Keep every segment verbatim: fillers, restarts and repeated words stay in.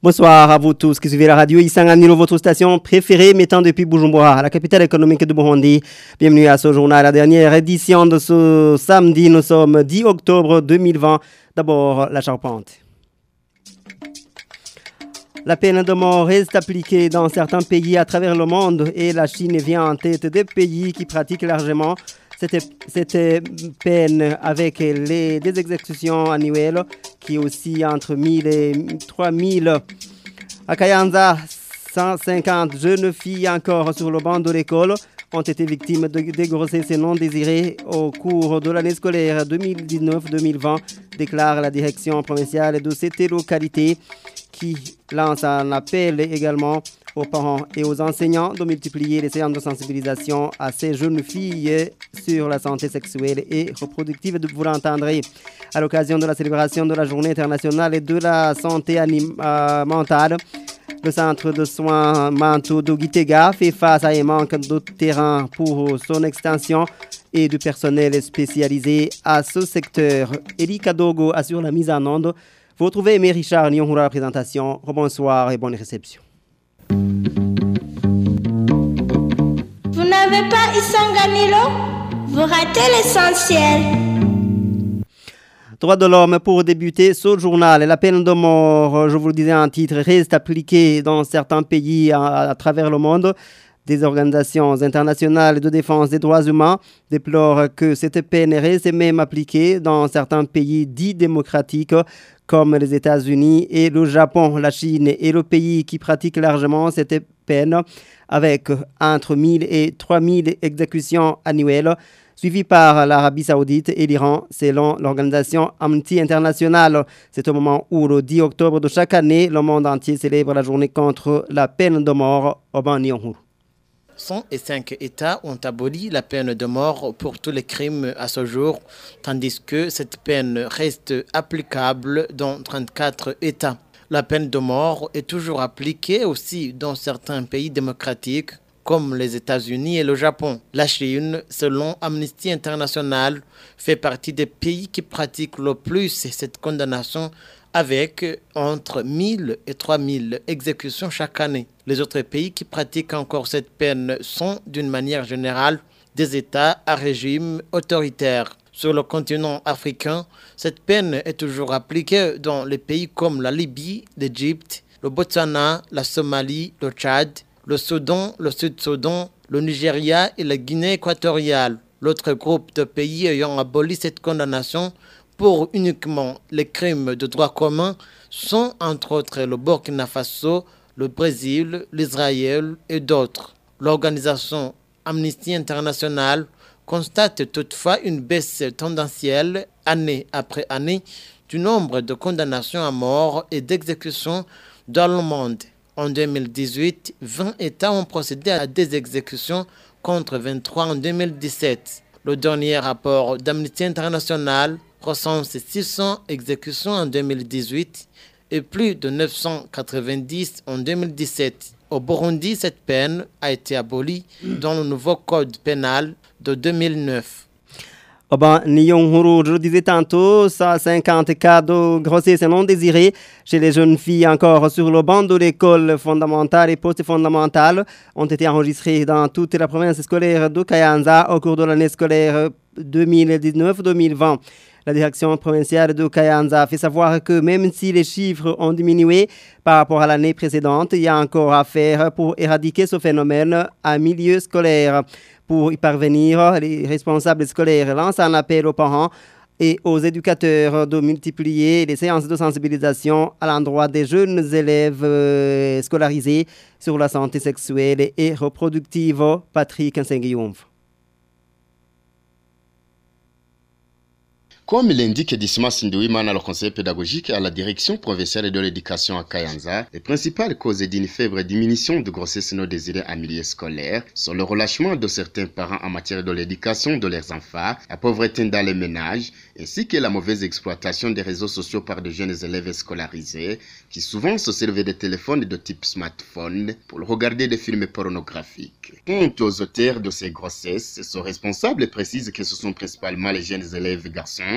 Bonsoir à vous tous qui suivez la radio Isanganilo, votre station préférée mettant depuis Bujumbura, la capitale économique du Burundi. Bienvenue à ce journal, la dernière édition de ce samedi. Nous sommes dix octobre deux mille vingt. D'abord, la charpente. La peine de mort reste appliquée dans certains pays à travers le monde et la Chine vient en tête des pays qui pratiquent largement cette, cette peine avec les, des exécutions annuelles qui oscillent entre mille et trois mille. À Kayanza, cent cinquante jeunes filles encore sur le banc de l'école ont été victimes de, de grossesses non désirées au cours de l'année scolaire deux mille dix-neuf deux mille vingt, déclare la direction provinciale de cette localité qui lance un appel également aux parents et aux enseignants de multiplier les séances de sensibilisation à ces jeunes filles sur la santé sexuelle et reproductive. Vous l'entendrez à l'occasion de la célébration de la Journée internationale de la santé anim- euh, mentale. Le centre de soins mentaux de Gitega fait face à un manque de terrain pour son extension et de personnel spécialisé à ce secteur. Eli Kadogo assure la mise en onde. Vous retrouvez Aimé Richard Nyonhura à la présentation. Bonsoir et bonne réception. Vous n'avez pas Isanganilo? Vous ratez l'essentiel. Droits de l'homme pour débuter ce journal. La peine de mort, je vous le disais en titre, reste appliquée dans certains pays à, à travers le monde. Des organisations internationales de défense des droits humains déplorent que cette peine reste même appliquée dans certains pays dits démocratiques comme les États-Unis et le Japon. La Chine est le pays qui pratique largement cette peine avec entre mille et trois mille exécutions annuelles, suivi par l'Arabie Saoudite et l'Iran, selon l'organisation Amnesty International. C'est au moment où, le dix octobre de chaque année, le monde entier célèbre la journée contre la peine de mort au Ban-Nyonghuru. cent cinq États ont aboli la peine de mort pour tous les crimes à ce jour, tandis que cette peine reste applicable dans trente-quatre États. La peine de mort est toujours appliquée aussi dans certains pays démocratiques, comme les États-Unis et le Japon. La Chine, selon Amnesty International, fait partie des pays qui pratiquent le plus cette condamnation avec entre mille et trois mille exécutions chaque année. Les autres pays qui pratiquent encore cette peine sont, d'une manière générale, des États à régime autoritaire. Sur le continent africain, cette peine est toujours appliquée dans les pays comme la Libye, l'Égypte, le Botswana, la Somalie, le Tchad, le Soudan, le Sud-Soudan, le Nigeria et la Guinée équatoriale. L'autre groupe de pays ayant aboli cette condamnation pour uniquement les crimes de droit commun sont entre autres le Burkina Faso, le Brésil, l'Israël et d'autres. L'organisation Amnesty International constate toutefois une baisse tendancielle année après année du nombre de condamnations à mort et d'exécutions dans le monde. En deux mille dix-huit, vingt États ont procédé à des exécutions contre vingt-trois en deux mille dix-sept. Le dernier rapport d'Amnesty International recense six cents exécutions en deux mille dix-huit et plus de neuf cent quatre-vingt-dix en deux mille dix-sept. Au Burundi, cette peine a été abolie dans le nouveau code pénal de deux mille neuf. Au Ban-Nyonghuru, je le disais tantôt, cent cinquante cas de grossesse non désirée chez les jeunes filles encore sur le banc de l'école fondamentale et post-fondamentale ont été enregistrés dans toute la province scolaire de Kayanza au cours de l'année scolaire deux mille dix-neuf deux mille vingt. La direction provinciale de Kayanza fait savoir que même si les chiffres ont diminué par rapport à l'année précédente, il y a encore à faire pour éradiquer ce phénomène à milieu scolaire. Pour y parvenir, les responsables scolaires lancent un appel aux parents et aux éducateurs de multiplier les séances de sensibilisation à l'endroit des jeunes élèves euh, scolarisés sur la santé sexuelle et reproductive. Patrick Nsenguyoumf. Comme l'indique Dismas Ndouimana, le conseiller pédagogique à la direction provinciale de l'éducation à Kayanza, les principales causes d'une faible diminution de grossesse non désirée en milieu scolaire sont le relâchement de certains parents en matière de l'éducation de leurs enfants, la pauvreté dans les ménages, ainsi que la mauvaise exploitation des réseaux sociaux par de jeunes élèves scolarisés qui souvent se servent des téléphones de type smartphone pour regarder des films pornographiques. Quant aux auteurs de ces grossesses, ce responsables précisent que ce sont principalement les jeunes élèves garçons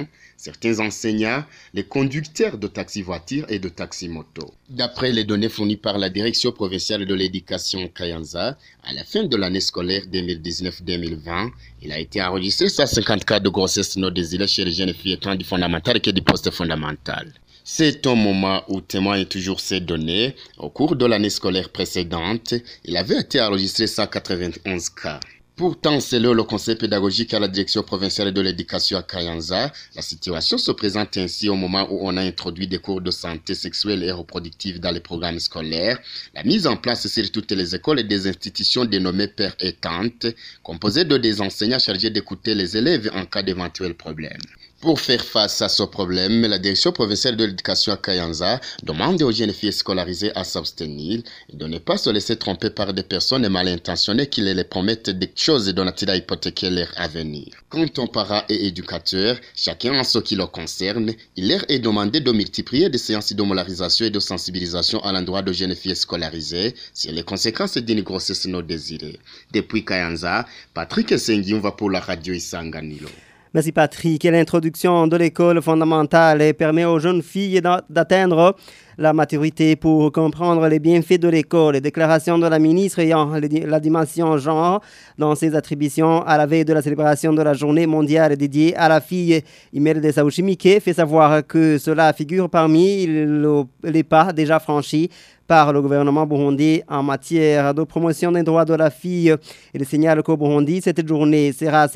étudiants, certains enseignants, les conducteurs de taxi-voitures et de taxi-moto. D'après les données fournies par la Direction provinciale de l'éducation Kayanza, à la fin de l'année scolaire deux mille dix-neuf deux mille vingt, il a été enregistré cent cinquante cas de grossesse non désirée chez les jeunes filles tant du fondamental que du poste fondamental. C'est un moment où témoignent toujours ces données. Au cours de l'année scolaire précédente, il avait été enregistré cent quatre-vingt-onze cas. Pourtant, selon le conseil pédagogique à la direction provinciale de l'éducation à Kayanza, la situation se présente ainsi au moment où on a introduit des cours de santé sexuelle et reproductive dans les programmes scolaires, la mise en place sur toutes les écoles et des institutions dénommées pères et tantes, composées de des enseignants chargés d'écouter les élèves en cas d'éventuels problèmes. Pour faire face à ce problème, la direction provinciale de l'éducation à Kayanza demande aux jeunes filles scolarisées à s'abstenir et de ne pas se laisser tromper par des personnes mal intentionnées qui les promettent des choses dont ils hypothéquer leur avenir. Quant aux parents et éducateurs, chacun en ce qui le concerne, il leur est demandé de multiplier des séances de molarisation et de sensibilisation à l'endroit de jeunes filles scolarisées sur les conséquences d'une grossesse non désirée. Depuis Kayanza, Patrick Sengium va pour la radio Isanganilo. Merci Patrick. Et l'introduction de l'école fondamentale permet aux jeunes filles d'atteindre la maturité pour comprendre les bienfaits de l'école. Déclaration de la ministre ayant la dimension genre dans ses attributions à la veille de la célébration de la journée mondiale dédiée à la fille. Imelda Saouchimike fait savoir que cela figure parmi les pas déjà franchis par le gouvernement burundais en matière de promotion des droits de la fille. Et le signal qu'au Burundi, cette journée sera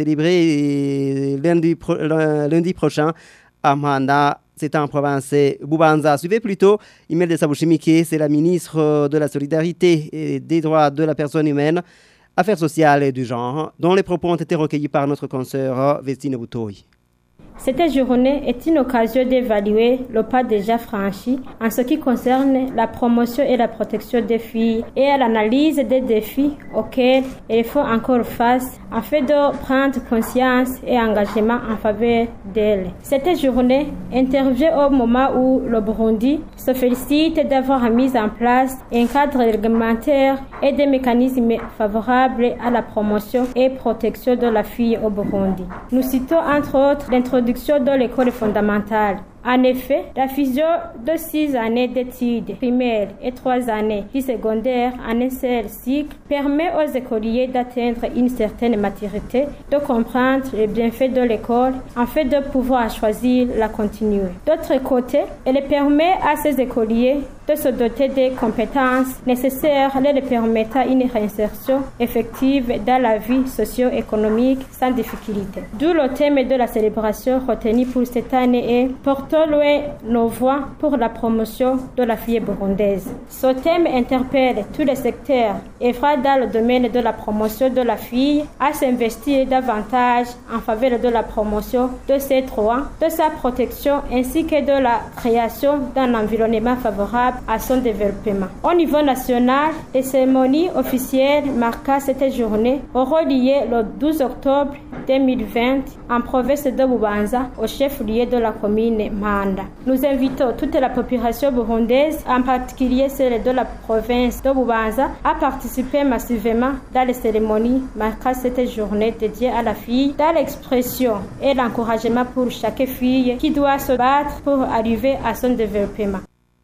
célébrée lundi, pro, lundi prochain à Manda. C'est en province Bubanza. Suivez plutôt Imelda Saouchimike, c'est la ministre de la Solidarité et des droits de la personne humaine, affaires sociales et du genre, dont les propos ont été recueillis par notre consoeur Vestine Boutoy. Cette journée est une occasion d'évaluer le pas déjà franchi en ce qui concerne la promotion et la protection des filles et à l'analyse des défis auxquels elles font encore face afin de prendre conscience et engagement en faveur d'elles. Cette journée intervient au moment où le Burundi se félicite d'avoir mis en place un cadre réglementaire et des mécanismes favorables à la promotion et protection de la fille au Burundi. Nous citons entre autres l'introduction de l'école fondamentale. En effet, la fusion de six années d'études primaires et trois années du secondaire en un seul cycle permet aux écoliers d'atteindre une certaine maturité, de comprendre les bienfaits de l'école afin de pouvoir choisir la continuer. D'autre côté, elle permet à ces écoliers de se doter des compétences nécessaires leur permettant une réinsertion effective dans la vie socio-économique sans difficulté. D'où le thème de la célébration retenu pour cette année est « Portons loin nos voix pour la promotion de la fille burundaise ». Ce thème interpelle tous les secteurs et fera dans le domaine de la promotion de la fille à s'investir davantage en faveur de la promotion de ses droits, de sa protection ainsi que de la création d'un environnement favorable à son développement. Au niveau national, les cérémonies officielles marquant cette journée auront lieu le douze octobre deux mille vingt en province de Bubanza, au chef-lieu de la commune Manda. Nous invitons toute la population burundaise, en particulier celle de la province de Bubanza, à participer massivement dans les cérémonies marquant cette journée dédiée à la fille, dans l'expression et l'encouragement pour chaque fille qui doit se battre pour arriver à son développement.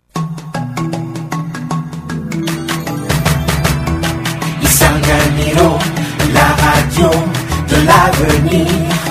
Isanganiro, la radio de l'avenir.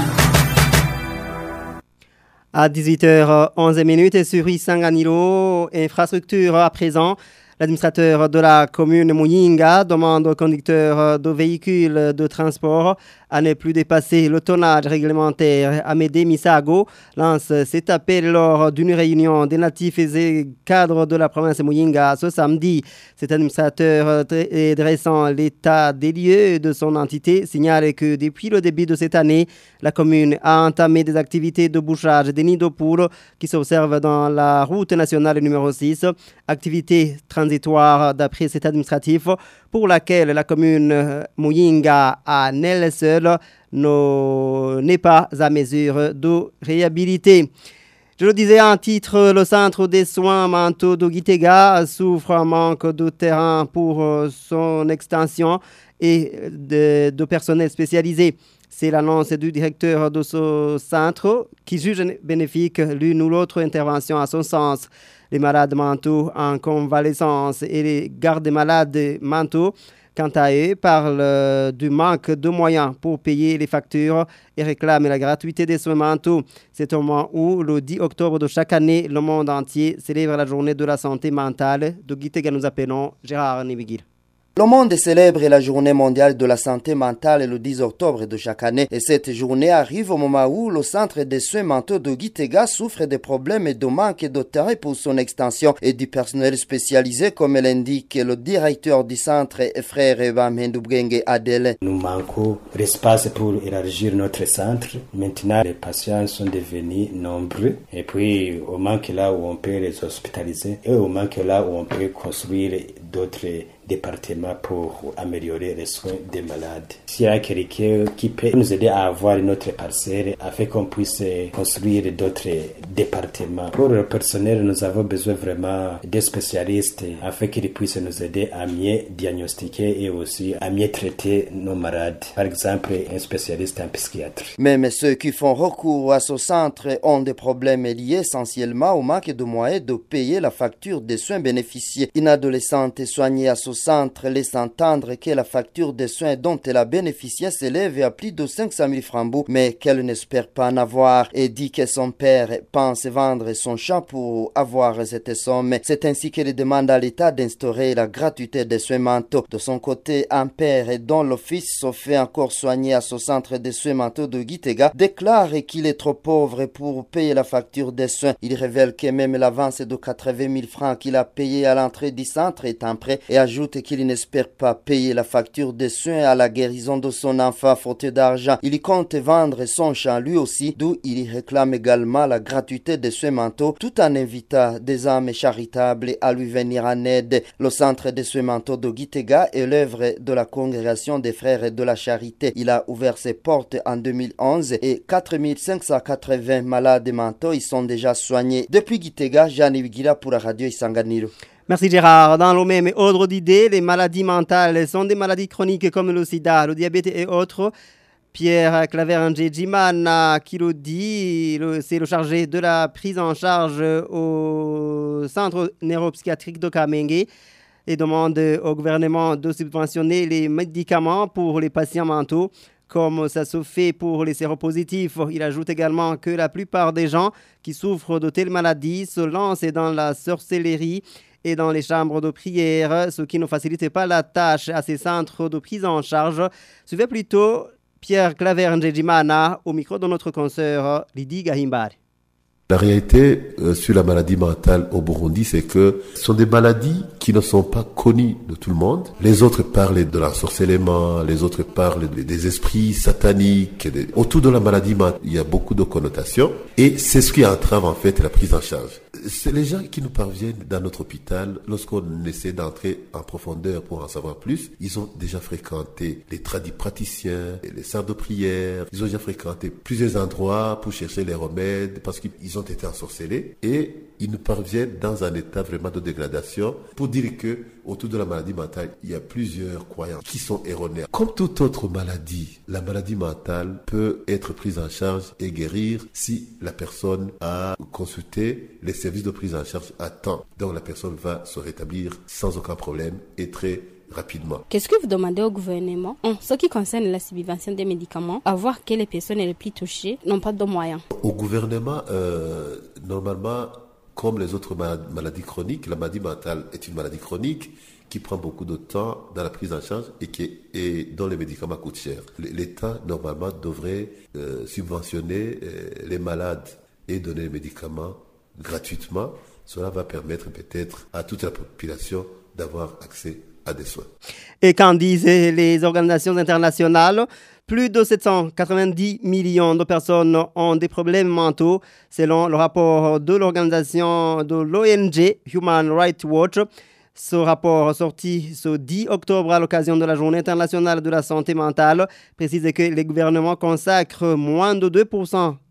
À dix-huit heures onze et sur Isanganiro, infrastructure à présent. L'administrateur de la commune Muyinga demande aux conducteurs de véhicules de transport à ne plus dépasser le tonnage réglementaire. Amédée Misago lance cet appel lors d'une réunion des natifs et cadres de la province Muyinga ce samedi. Cet administrateur dressant l'état des lieux de son entité signale que depuis le début de cette année, la commune a entamé des activités de bouchage des nids de poules qui s'observent dans la route nationale numéro six, activité transitoire d'après cet administratif pour laquelle la commune Muyinga à elle seule n'est pas à mesure de réhabiliter. Je le disais en titre, le centre des soins mentaux de Gitega souffre un manque de terrain pour son extension et de, de personnel spécialisé. C'est l'annonce du directeur de ce centre qui juge bénéfique l'une ou l'autre intervention à son sens. Les malades mentaux en convalescence et les gardes malades mentaux, quant à eux, parlent du manque de moyens pour payer les factures et réclament la gratuité des soins mentaux. C'est au moment où, le dix octobre de chaque année, le monde entier célèbre la journée de la santé mentale. De Gitega, nous appelons Gérard Nibigir. Le monde célèbre la journée mondiale de la santé mentale le dix octobre de chaque année et cette journée arrive au moment où le centre des soins mentaux de Gitega souffre des problèmes et de manque de terrain pour son extension et du personnel spécialisé comme l'indique le directeur du centre frère Bamendubgenge Adele. Nous manquons d'espace pour élargir notre centre. Maintenant les patients sont devenus nombreux et puis au manque là où on peut les hospitaliser et au manque là où on peut construire d'autres départements pour améliorer les soins des malades. S'il y a quelqu'un qui peut nous aider à avoir une autre parcelle afin qu'on puisse construire d'autres départements. Pour le personnel, nous avons besoin vraiment des spécialistes afin qu'ils puissent nous aider à mieux diagnostiquer et aussi à mieux traiter nos malades. Par exemple, un spécialiste en psychiatrie. Même ceux qui font recours à ce centre ont des problèmes liés essentiellement au manque de moyens de payer la facture des soins bénéficiés. Une adolescente soignée à ce centre laisse entendre que la facture des soins dont elle a bénéficié s'élève à plus de cinq cent mille francs, mais qu'elle n'espère pas en avoir et dit que son père pense vendre son champ pour avoir cette somme. C'est ainsi qu'elle demande à l'État d'instaurer la gratuité des soins mentaux. De son côté, un père dont le fils se fait encore soigner à ce centre de soins mentaux de Gitega déclare qu'il est trop pauvre pour payer la facture des soins. Il révèle que même l'avance de quatre-vingt mille francs qu'il a payé à l'entrée du centre est en prêt et ajoute qu'il n'espère pas payer la facture des soins à la guérison de son enfant faute d'argent. Il compte vendre son champ lui aussi, d'où il réclame également la gratuité des soins mentaux, tout en invitant des âmes charitables à lui venir en aide. Le centre des soins mentaux de Gitega est l'œuvre de la congrégation des frères de la charité. Il a ouvert ses portes en deux mille onze et quatre mille cinq cent quatre-vingts malades mentaux y sont déjà soignés. Depuis Gitega, Jeanne Wigila pour la radio Isanganiro. Merci Gérard. Dans le même ordre d'idées, les maladies mentales sont des maladies chroniques comme le sida, le diabète et autres. Pierre Claver-Ndjedjimana qui le dit, c'est le chargé de la prise en charge au centre neuropsychiatrique de Kamenge et demande au gouvernement de subventionner les médicaments pour les patients mentaux comme ça se fait pour les séropositifs. Il ajoute également que la plupart des gens qui souffrent de telles maladies se lancent dans la sorcellerie et dans les chambres de prière, ce qui ne facilite pas la tâche à ces centres de prise en charge. Suivez plutôt Pierre Claver-Ndjedjimana au micro de notre consoeur Lydie Gahimbari. La réalité euh, sur la maladie mentale au Burundi, c'est que ce sont des maladies qui ne sont pas connues de tout le monde. Les autres parlent de l'ensorcellement, les autres parlent de, des esprits sataniques. De... Autour de la maladie mentale, il y a beaucoup de connotations et c'est ce qui entrave en fait la prise en charge. C'est les gens qui nous parviennent dans notre hôpital, lorsqu'on essaie d'entrer en profondeur pour en savoir plus, ils ont déjà fréquenté les tradipraticiens, les salles de prière, ils ont déjà fréquenté plusieurs endroits pour chercher les remèdes parce qu'ils ont été ensorcelés et ils nous parviennent dans un état vraiment de dégradation pour dire que autour de la maladie mentale, il y a plusieurs croyances qui sont erronées. Comme toute autre maladie, la maladie mentale peut être prise en charge et guérir si la personne a consulté les services de prise en charge à temps. Donc la personne va se rétablir sans aucun problème et très rapidement. Qu'est-ce que vous demandez au gouvernement en ce qui concerne la subvention des médicaments, à voir que les personnes les plus touchées n'ont pas de moyens? Au gouvernement, euh, normalement, comme les autres maladies chroniques, la maladie mentale est une maladie chronique qui prend beaucoup de temps dans la prise en charge et, qui, et dont les médicaments coûtent cher. L'État, normalement, devrait euh, subventionner euh, les malades et donner les médicaments gratuitement. Cela va permettre peut-être à toute la population d'avoir accès à des soins. Et qu'en disent les organisations internationales, plus de sept cent quatre-vingt-dix millions de personnes ont des problèmes mentaux, selon le rapport de l'organisation de l'O N G Human Rights Watch. Ce rapport sorti ce dix octobre à l'occasion de la Journée internationale de la santé mentale précise que les gouvernements consacrent moins de deux pour cent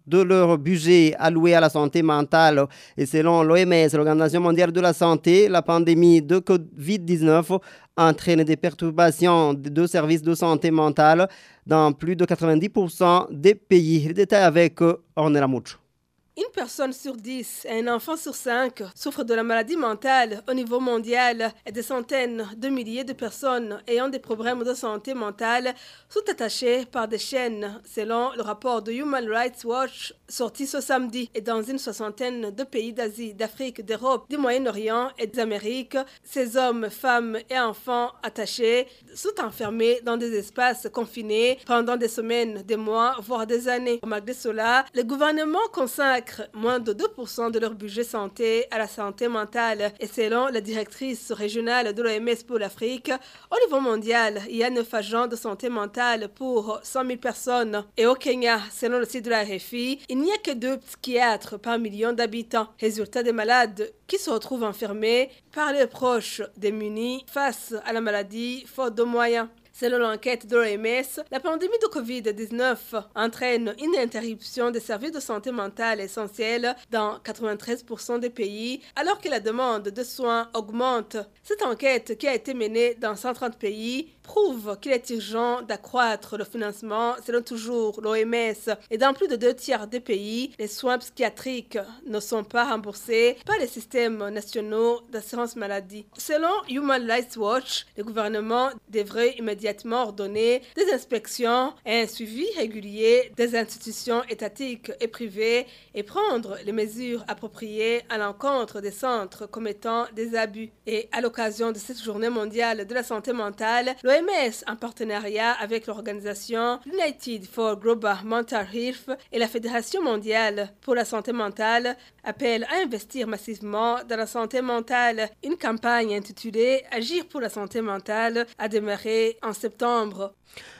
de leur budget alloué à la santé mentale. Et selon l'O M S, l'Organisation mondiale de la santé, la pandémie de covid dix-neuf entraîne des perturbations de services de santé mentale dans plus de quatre-vingt-dix pour cent des pays. Les détails avec Ornella Mucho. Une personne sur dix et un enfant sur cinq souffrent de la maladie mentale au niveau mondial et des centaines de milliers de personnes ayant des problèmes de santé mentale sont attachées par des chaînes, selon le rapport de Human Rights Watch sorti ce samedi. Et dans une soixantaine de pays d'Asie, d'Afrique, d'Europe, du Moyen-Orient et des Amériques, ces hommes, femmes et enfants attachés sont enfermés dans des espaces confinés pendant des semaines, des mois, voire des années. Malgré cela, le gouvernement consacre moins de deux pour cent de leur budget santé à la santé mentale. Et selon la directrice régionale de l'O M S pour l'Afrique, au niveau mondial, il y a neuf agents de santé mentale pour cent mille personnes. Et au Kenya, selon le site de la R F I, il n'y a que deux psychiatres par million d'habitants. Résultat des malades qui se retrouvent enfermés par les proches démunis face à la maladie faute de moyens. Selon l'enquête de l'O M S, la pandémie de covid dix-neuf entraîne une interruption des services de santé mentale essentiels dans quatre-vingt-treize pour cent des pays, alors que la demande de soins augmente. Cette enquête, qui a été menée dans cent trente pays, prouve qu'il est urgent d'accroître le financement, selon toujours l'O M S. Et dans plus de deux tiers des pays, les soins psychiatriques ne sont pas remboursés par les systèmes nationaux d'assurance maladie. Selon Human Rights Watch, le gouvernement devrait immédiatement ordonner des inspections et un suivi régulier des institutions étatiques et privées et prendre les mesures appropriées à l'encontre des centres commettant des abus. Et à l'occasion de cette journée mondiale de la santé mentale, l'O M S, en partenariat avec l'organisation United for Global Mental Health et la Fédération mondiale pour la santé mentale, appelle à investir massivement dans la santé mentale. Une campagne intitulée Agir pour la santé mentale a démarré en septembre.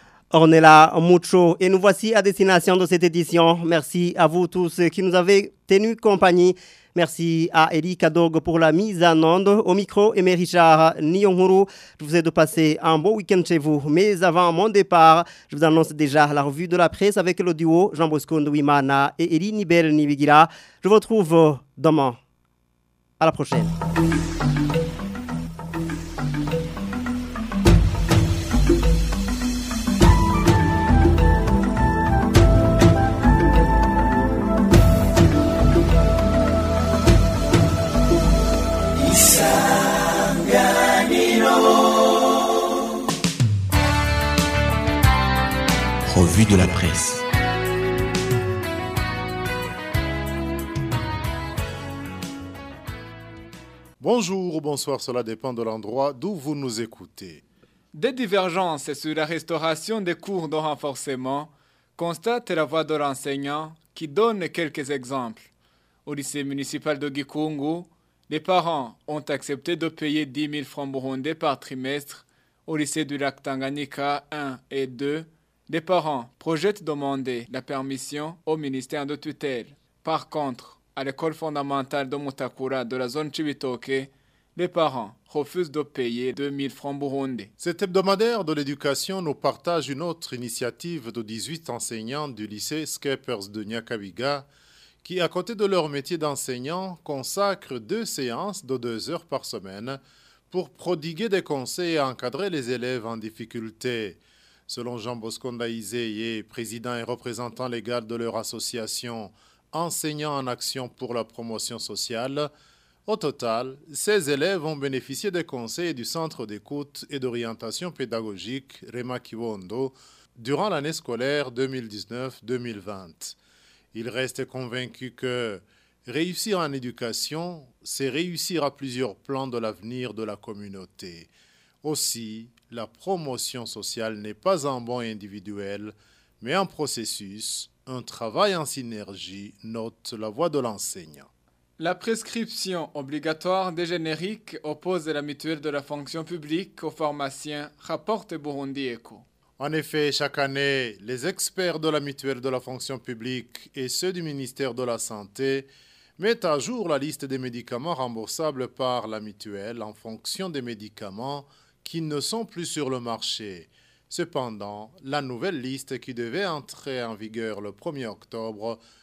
Ornella Mucho, et nous voici à destination de cette édition. Merci à vous tous qui nous avez tenu compagnie. Merci à Eli Kadog pour la mise en onde. Au micro, Aimé Richard Nyonghuru. Je vous ai de passer un bon week-end chez vous. Mais avant mon départ, je vous annonce déjà la revue de la presse avec le duo Jean Bosco Ndouimana et Eli Nibel Nibigira. Je vous retrouve demain. À la prochaine. Revue de la presse. Bonjour ou bonsoir, cela dépend de l'endroit d'où vous nous écoutez. Des divergences sur la restauration des cours de renforcement constate la voix de l'enseignant qui donne quelques exemples. Au lycée municipal de Gikungu, les parents ont accepté de payer dix mille francs burundais par trimestre. Au lycée du lac Tanganyika un et deux, les parents projettent demander la permission au ministère de tutelle. Par contre, à l'école fondamentale de Mutakura de la zone Chibitoke, les parents refusent de payer deux mille francs burundais. Cet hebdomadaire de l'éducation nous partage une autre initiative de dix-huit enseignants du lycée Skepers de Nyakabiga qui, à côté de leur métier d'enseignant, consacrent deux séances de deux heures par semaine pour prodiguer des conseils et encadrer les élèves en difficulté. Selon Jean Bosco Ndaizeye, président et représentant légal de leur association Enseignants en action pour la promotion sociale, au total, ces élèves ont bénéficié des conseils du Centre d'écoute et d'orientation pédagogique Rema Kibondo durant l'année scolaire deux mille dix-neuf deux mille vingt. Ils restent convaincus que réussir en éducation, c'est réussir à plusieurs plans de l'avenir de la communauté. Aussi, la promotion sociale n'est pas un bond individuel, mais un processus, un travail en synergie, note la voix de l'enseignant. La prescription obligatoire des génériques oppose la mutuelle de la fonction publique aux pharmaciens, rapporte Burundi Echo. En effet, chaque année, les experts de la mutuelle de la fonction publique et ceux du ministère de la Santé mettent à jour la liste des médicaments remboursables par la mutuelle en fonction des médicaments qui ne sont plus sur le marché. Cependant, la nouvelle liste qui devait entrer en vigueur le premier octobre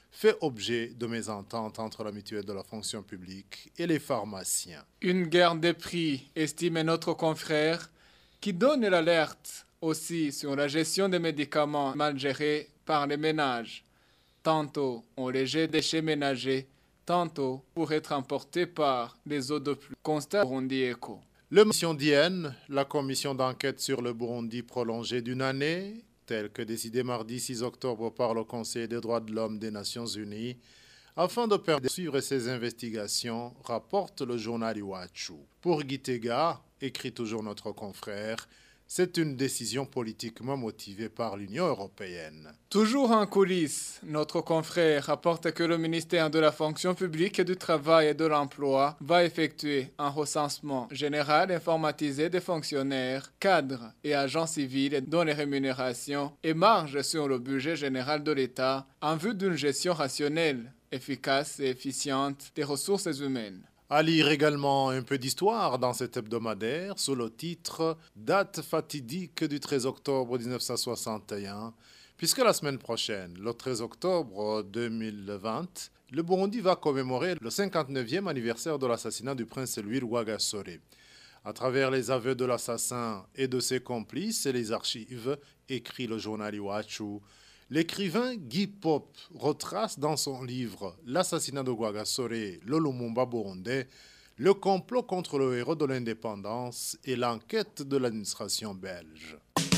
fait objet de mésentente entre la mutuelle de la fonction publique et les pharmaciens. Une guerre des prix, estime notre confrère, qui donne l'alerte aussi sur la gestion des médicaments mal gérés par les ménages. Tantôt on les jette déchets ménagers, tantôt pour être emportés par les eaux de pluie. Constat Burundi Eco. Le mission d'I N, la commission d'enquête sur le Burundi prolongée d'une année, telle que décidée mardi six octobre par le Conseil des droits de l'homme des Nations Unies, afin de permettre de suivre ces investigations, rapporte le journal Iwachu. Pour Gitega, écrit toujours notre confrère, c'est une décision politiquement motivée par l'Union européenne. Toujours en coulisses, notre confrère rapporte que le ministère de la fonction publique et du travail et de l'emploi va effectuer un recensement général informatisé des fonctionnaires, cadres et agents civils dont les rémunérations émargent sur le budget général de l'État en vue d'une gestion rationnelle, efficace et efficiente des ressources humaines. À lire également un peu d'histoire dans cet hebdomadaire sous le titre « Date fatidique du treize octobre mille neuf cent soixante et un », puisque la semaine prochaine, le treize octobre deux mille vingt, le Burundi va commémorer le cinquante-neuvième anniversaire de l'assassinat du prince Louis Rwagasore. À travers les aveux de l'assassin et de ses complices et les archives, écrit le journal Iwachu, l'écrivain Guy Pop retrace dans son livre « L'assassinat de Rwagasore, le Lumumba burundais » le complot contre le héros de l'indépendance et l'enquête de l'administration belge.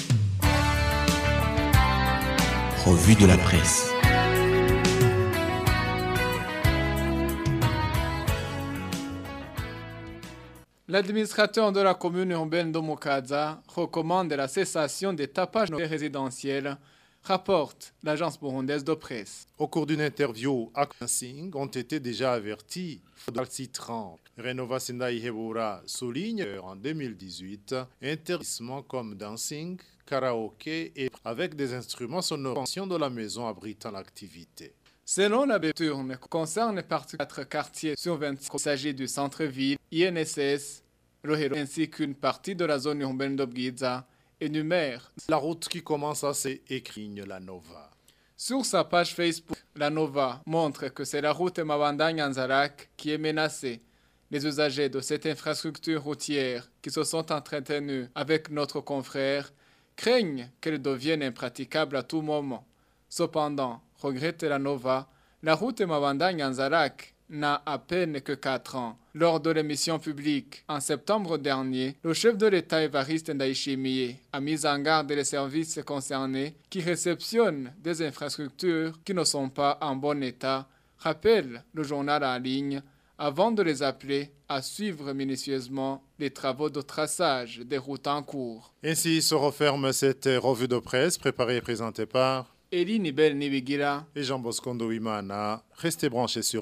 Revue de la presse. L'administrateur de la commune urbaine de Mukaza recommande la cessation des tapages résidentiels, rapporte l'agence burundaise de presse. Au cours d'une interview, Singh ont été déjà avertis de trente. Renova Sendai Hebura souligne en deux mille dix-huit interdissements comme dancing, karaoké et avec des instruments sonores de la maison abritant l'activité. Selon la Béturne, concerne quatre quartiers sur vingt-six. Il s'agit du centre-ville, I N S S, Rohero, ainsi qu'une partie de la zone urbaine d'Obgiza, énumère la route qui commence à s'écrigne la Nova. Sur sa page Facebook, la Nova montre que c'est la route Mabanda-Nyanzarak qui est menacée. Les usagers de cette infrastructure routière qui se sont entretenus avec notre confrère craignent qu'elle devienne impraticable à tout moment. Cependant, regrette la Nova, la route Mabanda-Nyanzarak n'a à peine que quatre ans. Lors de l'émission publique en septembre dernier, le chef de l'État Évariste Ndayishimiye a mis en garde les services concernés qui réceptionnent des infrastructures qui ne sont pas en bon état, rappelle le journal en ligne, avant de les appeler à suivre minutieusement les travaux de traçage des routes en cours. Ainsi se referme cette revue de presse préparée et présentée par Eli Nibel Nibigira et Jean Bosco Ndouimana. Restez branchés sur